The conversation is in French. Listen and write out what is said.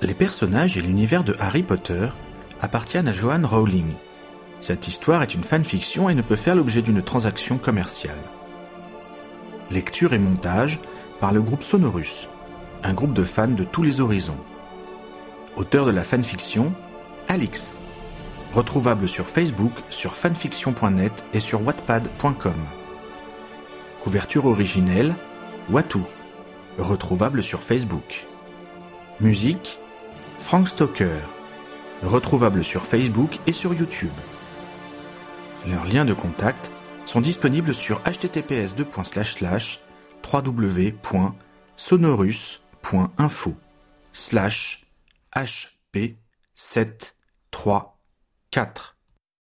Les personnages et l'univers de Harry Potter appartiennent à Joanne Rowling. Cette histoire est une fanfiction et ne peut faire l'objet d'une transaction commerciale. Lecture et montage par le groupe Sonorus, un groupe de fans de tous les horizons. Auteur de la fanfiction, Alix. Retrouvable sur Facebook, sur fanfiction.net et sur wattpad.com. Couverture originelle, Watu. Retrouvable sur Facebook. Musique, Frank Stoker. Retrouvable sur Facebook et sur YouTube. Leurs liens de contact sont disponibles sur https://www.sonorus.info/hp734